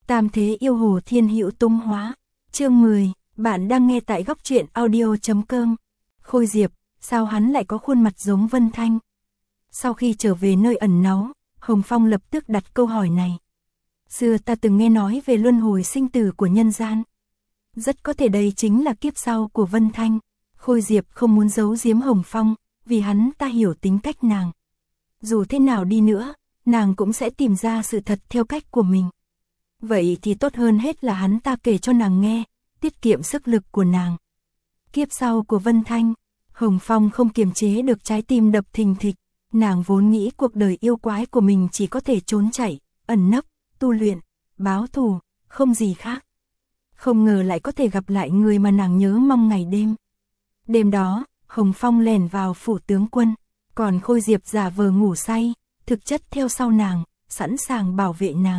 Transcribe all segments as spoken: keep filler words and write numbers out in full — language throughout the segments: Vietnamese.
Tam thế yêu hồ thiên hữu tung hóa. Chương mười, bạn đang nghe tại góc truyện audio chấm com. Khôi Diệp, sao hắn lại có khuôn mặt giống Vân Thanh? Sau khi trở về nơi ẩn náu, Hồng Phong lập tức đặt câu hỏi này. Xưa ta từng nghe nói về luân hồi sinh tử của nhân gian. Rất có thể đây chính là kiếp sau của Vân Thanh. Khôi Diệp không muốn giấu giếm Hồng Phong, vì hắn ta hiểu tính cách nàng. Dù thế nào đi nữa, nàng cũng sẽ tìm ra sự thật theo cách của mình. Vậy thì tốt hơn hết là hắn ta kể cho nàng nghe, tiết kiệm sức lực của nàng. Kiếp sau của Vân Thanh, Hồng Phong không kiềm chế được trái tim đập thình thịch. Nàng vốn nghĩ cuộc đời yêu quái của mình chỉ có thể trốn chạy, ẩn nấp, tu luyện, báo thù, không gì khác. Không ngờ lại có thể gặp lại người mà nàng nhớ mong ngày đêm. Đêm đó, Hồng Phong lẻn vào phủ tướng quân, còn Khôi Diệp giả vờ ngủ say, thực chất theo sau nàng, sẵn sàng bảo vệ nàng.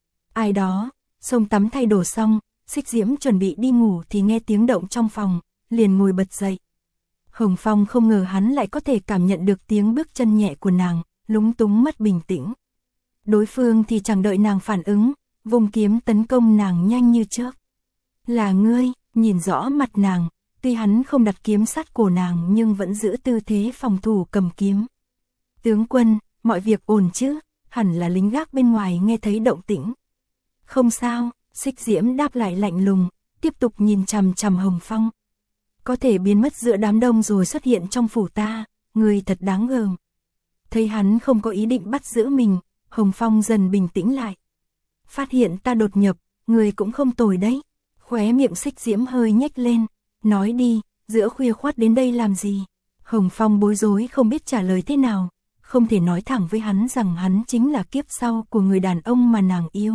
Ai đó, xông tắm thay đồ xong, Xích Diễm chuẩn bị đi ngủ thì nghe tiếng động trong phòng, liền ngồi bật dậy. Hồng Phong không ngờ hắn lại có thể cảm nhận được tiếng bước chân nhẹ của nàng, lúng túng mất bình tĩnh. Đối phương thì chẳng đợi nàng phản ứng, vùng kiếm tấn công nàng nhanh như chớp. Là ngươi, nhìn rõ mặt nàng, tuy hắn không đặt kiếm sát cổ nàng nhưng vẫn giữ tư thế phòng thủ cầm kiếm. Tướng quân, mọi việc ổn chứ? Hẳn là lính gác bên ngoài nghe thấy động tĩnh. Không sao, Xích Diễm đáp lại lạnh lùng, tiếp tục nhìn chằm chằm Hồng Phong. Có thể biến mất giữa đám đông rồi xuất hiện trong phủ ta, người thật đáng gờm. Thấy hắn không có ý định bắt giữ mình, Hồng Phong dần bình tĩnh lại. Phát hiện ta đột nhập, người cũng không tồi đấy. Khóe miệng Xích Diễm hơi nhếch lên, nói đi, giữa khuya khoắt đến đây làm gì? Hồng Phong bối rối không biết trả lời thế nào, không thể nói thẳng với hắn rằng hắn chính là kiếp sau của người đàn ông mà nàng yêu.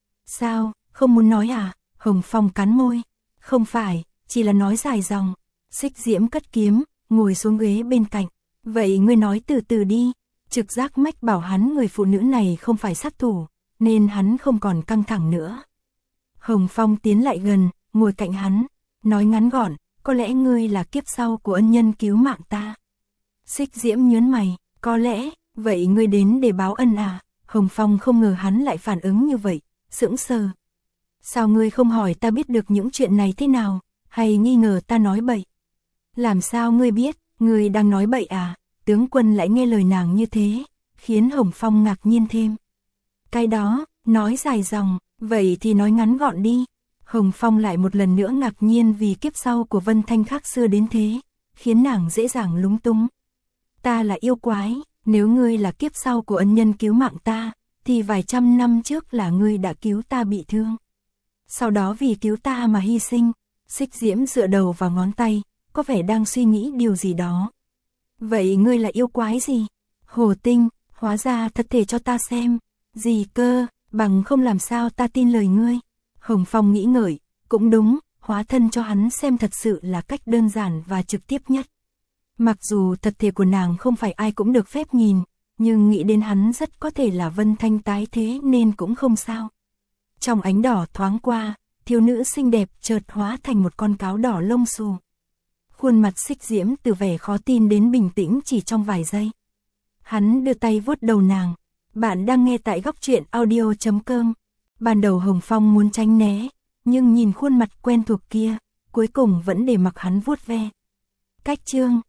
Sao, không muốn nói à? Hồng Phong cắn môi, không phải, chỉ là nói dài dòng. Xích Diễm cất kiếm, ngồi xuống ghế bên cạnh. Vậy ngươi nói từ từ đi. Trực giác mách bảo hắn người phụ nữ này không phải sát thủ, nên hắn không còn căng thẳng nữa. Hồng Phong tiến lại gần, ngồi cạnh hắn, nói ngắn gọn, có lẽ ngươi là kiếp sau của ân nhân cứu mạng ta. Xích Diễm nhớn mày, có lẽ, vậy ngươi đến để báo ân à? Hồng Phong không ngờ hắn lại phản ứng như vậy, sững sờ. Sao ngươi không hỏi ta biết được những chuyện này thế nào, hay nghi ngờ ta nói bậy? Làm sao ngươi biết, ngươi đang nói bậy à? Tướng quân lại nghe lời nàng như thế, khiến Hồng Phong ngạc nhiên thêm. Cái đó, nói dài dòng, vậy thì nói ngắn gọn đi. Hồng Phong lại một lần nữa ngạc nhiên vì kiếp sau của Vân Thanh khác xưa đến thế, khiến nàng dễ dàng lúng túng. Ta là yêu quái, nếu ngươi là kiếp sau của ân nhân cứu mạng ta, thì vài trăm năm trước là ngươi đã cứu ta bị thương. Sau đó vì cứu ta mà hy sinh. Xích Diễm dựa đầu vào ngón tay, có vẻ đang suy nghĩ điều gì đó. Vậy ngươi là yêu quái gì? Hồ Tinh, hóa ra thật thể cho ta xem. Gì cơ, bằng không làm sao ta tin lời ngươi. Hồng Phong nghĩ ngợi, cũng đúng, hóa thân cho hắn xem thật sự là cách đơn giản và trực tiếp nhất. Mặc dù thật thể của nàng không phải ai cũng được phép nhìn, nhưng nghĩ đến hắn rất có thể là Vân Thanh tái thế nên cũng không sao. Trong ánh đỏ thoáng qua, thiếu nữ xinh đẹp chợt hóa thành một con cáo đỏ lông xù. Khuôn mặt Xích Diễm từ vẻ khó tin đến bình tĩnh chỉ trong vài giây. Hắn đưa tay vuốt đầu nàng. Bạn đang nghe tại góc truyện audio chấm com. Ban đầu Hồng Phong muốn tránh né, nhưng nhìn khuôn mặt quen thuộc kia, cuối cùng vẫn để mặc hắn vuốt ve. Cách chương